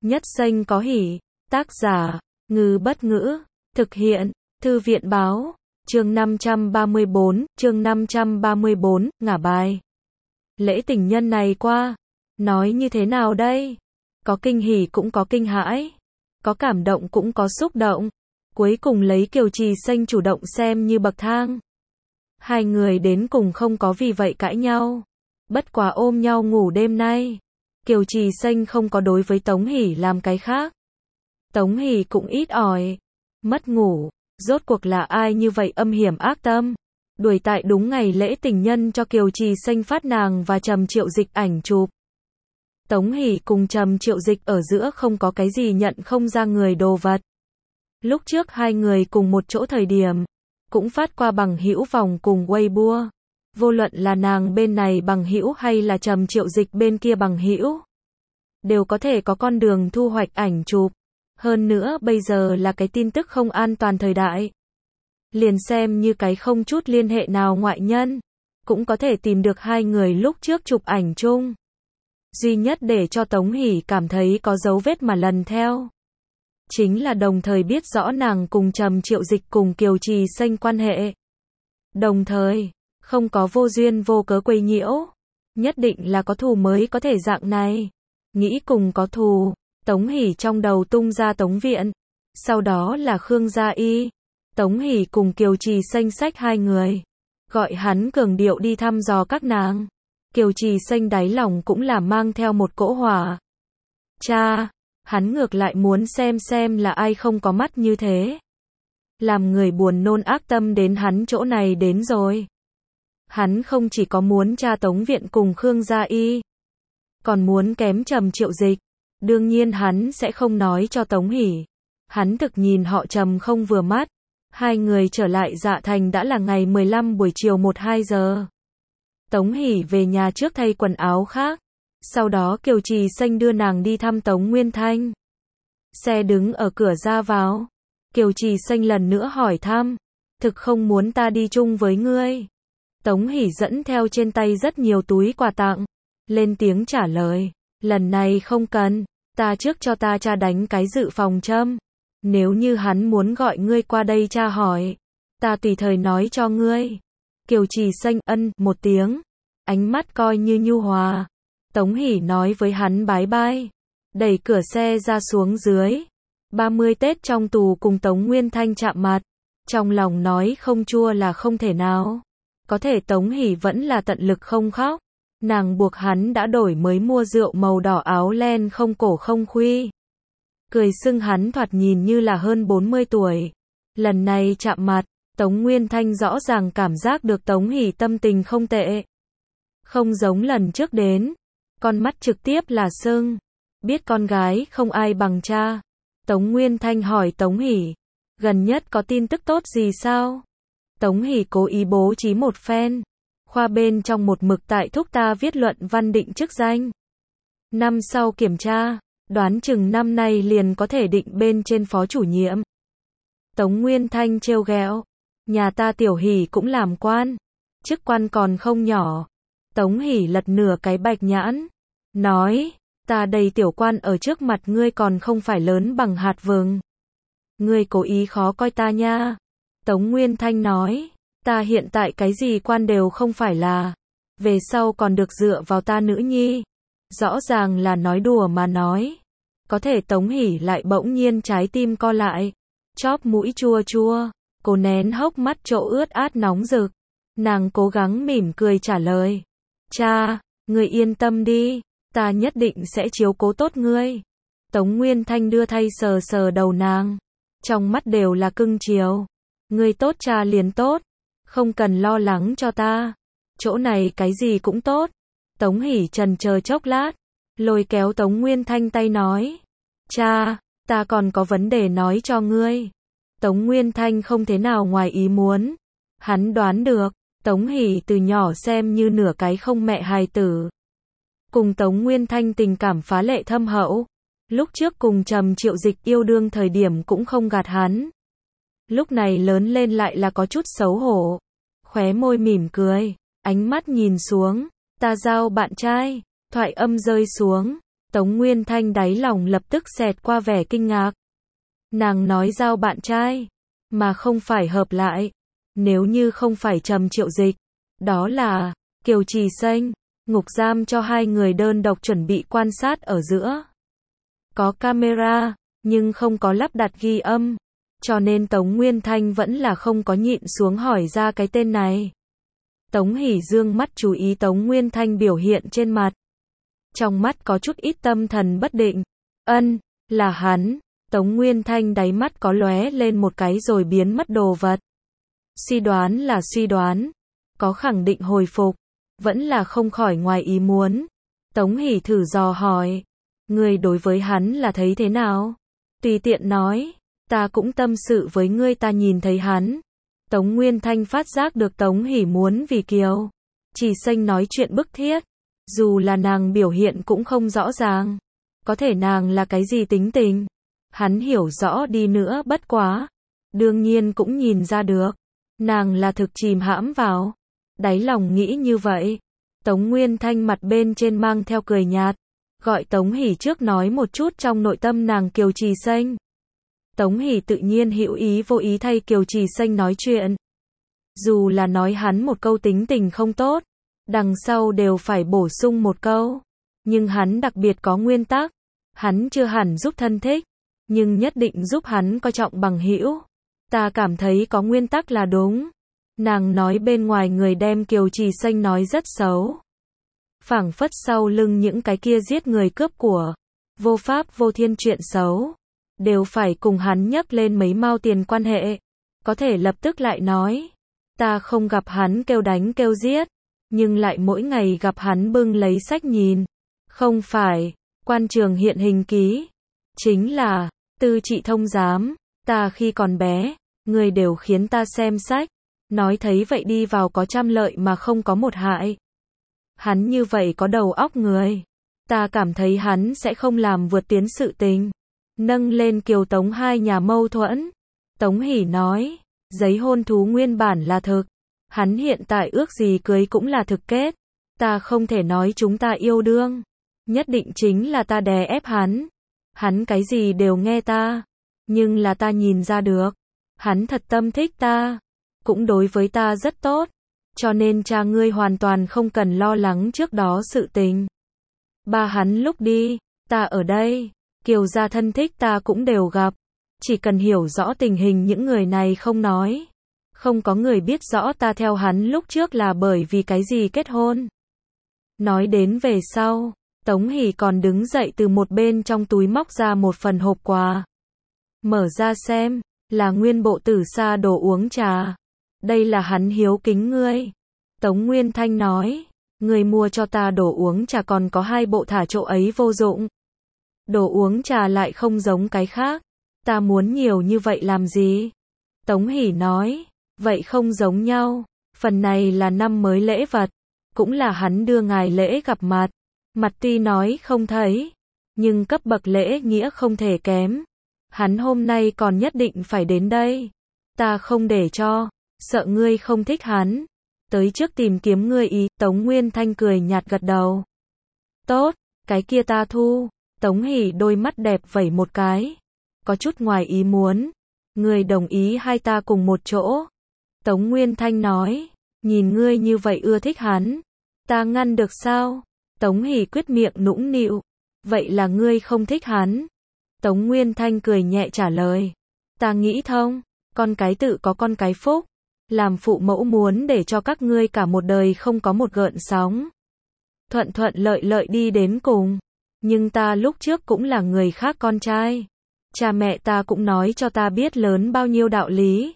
Nhất xanh có hỉ. Tác giả, Ngư Bất Ngữ. Thực hiện, Thư viện Báo. Chương 534, ngả bài. Lễ tình nhân này qua. Nói như thế nào đây? Có kinh hỉ cũng có kinh hãi. Có cảm động cũng có xúc động. Cuối cùng lấy Kiều Trì Xanh chủ động xem như bậc thang. Hai người đến cùng không có vì vậy cãi nhau. Bất quá ôm nhau ngủ đêm nay. Kiều Trì Xanh không có đối với Tống Hỷ làm cái khác. Tống Hỷ cũng ít ỏi. Mất ngủ. Rốt cuộc là ai như vậy âm hiểm ác tâm. Đuổi tại đúng ngày lễ tình nhân cho Kiều Trì Xanh phát nàng và Trầm Triệu Dịch ảnh chụp. Tống Hỷ cùng Trầm Triệu Dịch ở giữa không có cái gì nhận không ra người đồ vật. Lúc trước hai người cùng một chỗ thời điểm, cũng phát qua bằng hữu vòng cùng Weibo. Vô luận là nàng bên này bằng hữu hay là Trầm Triệu Dịch bên kia bằng hữu, đều có thể có con đường thu hoạch ảnh chụp. Hơn nữa bây giờ là cái tin tức không an toàn thời đại. Liền xem như cái không chút liên hệ nào ngoại nhân, cũng có thể tìm được hai người lúc trước chụp ảnh chung. Duy nhất để cho Tống Hỷ cảm thấy có dấu vết mà lần theo, chính là đồng thời biết rõ nàng cùng Trầm Triệu Dịch cùng Kiều Trì Xanh quan hệ. Đồng thời, không có vô duyên vô cớ quấy nhiễu. Nhất định là có thù mới có thể dạng này. Nghĩ cùng có thù, Tống Hỷ trong đầu tung ra Tống Viện. Sau đó là Khương Gia Y. Tống Hỷ cùng Kiều Trì Xanh xách hai người. Gọi hắn cường điệu đi thăm dò các nàng. Kiều Trì Xanh đáy lòng cũng là mang theo một cỗ hỏa. Cha, hắn ngược lại muốn xem là ai không có mắt như thế. Làm người buồn nôn ác tâm đến hắn chỗ này đến rồi. Hắn không chỉ có muốn tra Tống Viện cùng Khương Gia Y, còn muốn kém Trầm Triệu Dịch. Đương nhiên hắn sẽ không nói cho Tống Hỷ. Hắn thực nhìn họ Trầm không vừa mắt. Hai người trở lại Dạ Thành đã là ngày 15 buổi chiều 1-2 giờ. Tống Hỷ về nhà trước thay quần áo khác. Sau đó Kiều Trì Xanh đưa nàng đi thăm Tống Nguyên Thanh. Xe đứng ở cửa ra vào. Kiều Trì Xanh lần nữa hỏi thăm. Thực không muốn ta đi chung với ngươi. Tống Hỷ dẫn theo trên tay rất nhiều túi quà tặng. Lên tiếng trả lời. Lần này không cần. Ta trước cho ta cha đánh cái dự phòng châm. Nếu như hắn muốn gọi ngươi qua đây tra hỏi, ta tùy thời nói cho ngươi. Kiều Trì Xanh ân một tiếng. Ánh mắt coi như nhu hòa. Tống Hỷ nói với hắn bái bai. Đẩy cửa xe ra xuống dưới. 30 Tết trong tù cùng Tống Nguyên Thanh chạm mặt. Trong lòng nói không chua là không thể nào. Có thể Tống Hỷ vẫn là tận lực không khóc. Nàng buộc hắn đã đổi mới mua rượu màu đỏ áo len không cổ không khuy. Cười xưng hắn thoạt nhìn như là hơn 40 tuổi. Lần này chạm mặt, Tống Nguyên Thanh rõ ràng cảm giác được Tống Hỷ tâm tình không tệ. Không giống lần trước đến. Con mắt trực tiếp là sưng. Biết con gái không ai bằng cha. Tống Nguyên Thanh hỏi Tống Hỷ. Gần nhất có tin tức tốt gì sao? Tống Hỷ cố ý bố trí một phen. Khoa bên trong một mực tại thúc ta viết luận văn định chức danh. Năm sau kiểm tra, đoán chừng năm nay liền có thể định bên trên phó chủ nhiệm. Tống Nguyên Thanh trêu ghẹo. Nhà ta Tiểu Hỷ cũng làm quan. Chức quan còn không nhỏ. Tống Hỷ lật nửa cái bạch nhãn. Nói, ta đầy tiểu quan ở trước mặt ngươi còn không phải lớn bằng hạt vừng. Ngươi cố ý khó coi ta nha. Tống Nguyên Thanh nói, ta hiện tại cái gì quan đều không phải là. Về sau còn được dựa vào ta nữ nhi. Rõ ràng là nói đùa mà nói. Có thể Tống Hỷ lại bỗng nhiên trái tim co lại. Chóp mũi chua chua. Cô nén hốc mắt chỗ ướt át nóng rực. Nàng cố gắng mỉm cười trả lời. Cha, ngươi yên tâm đi. Ta nhất định sẽ chiếu cố tốt ngươi. Tống Nguyên Thanh đưa thay sờ sờ đầu nàng. Trong mắt đều là cưng chiều. Ngươi tốt cha liền tốt. Không cần lo lắng cho ta. Chỗ này cái gì cũng tốt. Tống Hỷ chần chờ chốc lát. Lôi kéo Tống Nguyên Thanh tay nói. Cha, ta còn có vấn đề nói cho ngươi. Tống Nguyên Thanh không thế nào ngoài ý muốn. Hắn đoán được. Tống Hỷ từ nhỏ xem như nửa cái không mẹ hài tử. Cùng Tống Nguyên Thanh tình cảm phá lệ thâm hậu. Lúc trước cùng Trầm Triệu Dịch yêu đương thời điểm cũng không gạt hắn. Lúc này lớn lên lại là có chút xấu hổ. Khóe môi mỉm cười. Ánh mắt nhìn xuống. Ta giao bạn trai. Thoại âm rơi xuống. Tống Nguyên Thanh đáy lòng lập tức xẹt qua vẻ kinh ngạc. Nàng nói giao bạn trai, mà không phải hợp lại. Nếu như không phải Trầm Triệu Dịch, đó là Kiều Trì Xanh, ngục giam cho hai người đơn độc chuẩn bị quan sát ở giữa. Có camera, nhưng không có lắp đặt ghi âm, cho nên Tống Nguyên Thanh vẫn là không có nhịn xuống hỏi ra cái tên này. Tống Hỷ dương mắt chú ý Tống Nguyên Thanh biểu hiện trên mặt. Trong mắt có chút ít tâm thần bất định. Là hắn. Tống Nguyên Thanh đáy mắt có lóe lên một cái rồi biến mất đồ vật. Suy đoán là suy đoán, có khẳng định hồi phục, vẫn là không khỏi ngoài ý muốn. Tống Hỷ thử dò hỏi, ngươi đối với hắn là thấy thế nào? Tùy tiện nói, ta cũng tâm sự với ngươi, ta nhìn thấy hắn. Tống Nguyên Thanh phát giác được Tống Hỷ muốn vì Kiều Trì Xanh nói chuyện bức thiết, dù là nàng biểu hiện cũng không rõ ràng, có thể nàng là cái gì tính tình, hắn hiểu rõ đi nữa bất quá, đương nhiên cũng nhìn ra được, nàng là thực chìm hãm vào, đáy lòng nghĩ như vậy. Tống Nguyên Thanh mặt bên trên mang theo cười nhạt, gọi Tống Hỷ trước nói một chút trong nội tâm nàng Kiều Trì Xanh. Tống Hỷ tự nhiên hữu ý vô ý thay Kiều Trì Xanh nói chuyện. Dù là nói hắn một câu tính tình không tốt, đằng sau đều phải bổ sung một câu. Nhưng hắn đặc biệt có nguyên tắc, hắn chưa hẳn giúp thân thích, nhưng nhất định giúp hắn coi trọng bằng hữu. Ta cảm thấy có nguyên tắc là đúng. Nàng nói bên ngoài người đem Kiều Trì Xanh nói rất xấu. Phảng phất sau lưng những cái kia giết người cướp của, vô pháp vô thiên chuyện xấu, đều phải cùng hắn nhắc lên mấy mao tiền quan hệ. Có thể lập tức lại nói, ta không gặp hắn kêu đánh kêu giết, nhưng lại mỗi ngày gặp hắn bưng lấy sách nhìn. Không phải, quan trường hiện hình ký, chính là, tư trị thông giám, ta khi còn bé, người đều khiến ta xem sách, nói thấy vậy đi vào có trăm lợi mà không có một hại. Hắn như vậy có đầu óc người, ta cảm thấy hắn sẽ không làm vượt tiến sự tình. Nâng lên Kiều Tống hai nhà mâu thuẫn. Tống Hỷ nói, giấy hôn thú nguyên bản là thực, hắn hiện tại ước gì cưới cũng là thực kết. Ta không thể nói chúng ta yêu đương, nhất định chính là ta đè ép hắn. Hắn cái gì đều nghe ta, nhưng là ta nhìn ra được, hắn thật tâm thích ta, cũng đối với ta rất tốt, cho nên cha ngươi hoàn toàn không cần lo lắng trước đó sự tình. Ba hắn lúc đi, ta ở đây, Kiều gia thân thích ta cũng đều gặp, chỉ cần hiểu rõ tình hình những người này không nói. Không có người biết rõ ta theo hắn lúc trước là bởi vì cái gì kết hôn. Nói đến về sau, Tống Hỷ còn đứng dậy từ một bên trong túi móc ra một phần hộp quà. Mở ra xem, là nguyên bộ Tử Sa đồ uống trà. Đây là hắn hiếu kính ngươi. Tống Nguyên Thanh nói, ngươi mua cho ta đồ uống trà còn có 2 bộ thả chỗ ấy vô dụng. Đồ uống trà lại không giống cái khác, ta muốn nhiều như vậy làm gì? Tống Hỷ nói, vậy không giống nhau, phần này là năm mới lễ vật, cũng là hắn đưa ngài lễ gặp mặt. Mặt tuy nói không thấy, nhưng cấp bậc lễ nghĩa không thể kém. Hắn hôm nay còn nhất định phải đến đây. Ta không để cho, sợ ngươi không thích hắn. Tới trước tìm kiếm ngươi ý. Tống Nguyên Thanh cười nhạt gật đầu. Tốt, cái kia ta thu. Tống Hỷ đôi mắt đẹp vẩy một cái. Có chút ngoài ý muốn. Ngươi đồng ý hai ta cùng một chỗ. Tống Nguyên Thanh nói, nhìn ngươi như vậy ưa thích hắn, ta ngăn được sao? Tống Hỷ quyết miệng nũng nịu, vậy là ngươi không thích hắn. Tống Nguyên Thanh cười nhẹ trả lời, ta nghĩ thông, con cái tự có con cái phúc, làm phụ mẫu muốn để cho các ngươi cả một đời không có một gợn sóng. Thuận thuận lợi lợi đi đến cùng, nhưng ta lúc trước cũng là người khác con trai. Cha mẹ ta cũng nói cho ta biết lớn bao nhiêu đạo lý.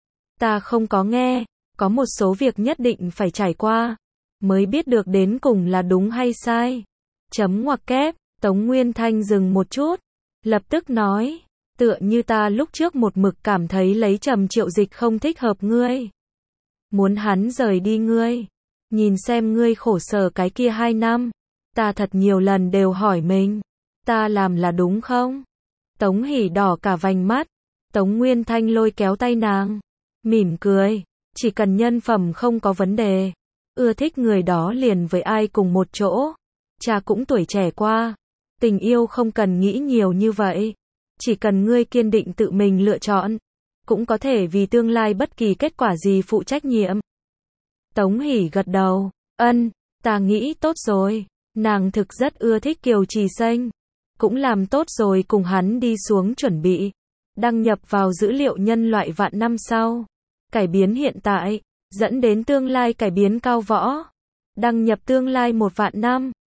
Ta không có nghe, có một số việc nhất định phải trải qua, mới biết được đến cùng là đúng hay sai. Chấm ngoặc kép, Tống Nguyên Thanh dừng một chút, lập tức nói, tựa như ta lúc trước một mực cảm thấy lấy Trầm Triệu Dịch không thích hợp ngươi. Muốn hắn rời đi ngươi, nhìn xem ngươi khổ sở cái kia 2 năm, ta thật nhiều lần đều hỏi mình, ta làm là đúng không? Tống Hỷ đỏ cả vành mắt, Tống Nguyên Thanh lôi kéo tay nàng, mỉm cười, chỉ cần nhân phẩm không có vấn đề, ưa thích người đó liền với ai cùng một chỗ. Cha cũng tuổi trẻ qua, Tình yêu không cần nghĩ nhiều như vậy. Chỉ cần ngươi kiên định tự mình lựa chọn. Cũng có thể vì tương lai bất kỳ kết quả gì phụ trách nhiệm. Tống Hỷ gật đầu. Ân, ta nghĩ tốt rồi. Nàng thực rất ưa thích Kiều Trì Xanh. Cũng làm tốt rồi cùng hắn đi xuống chuẩn bị. Đăng nhập vào dữ liệu nhân loại vạn năm sau. Cải biến hiện tại. Dẫn đến tương lai cải biến cao võ. Đăng nhập tương lai 1 vạn năm.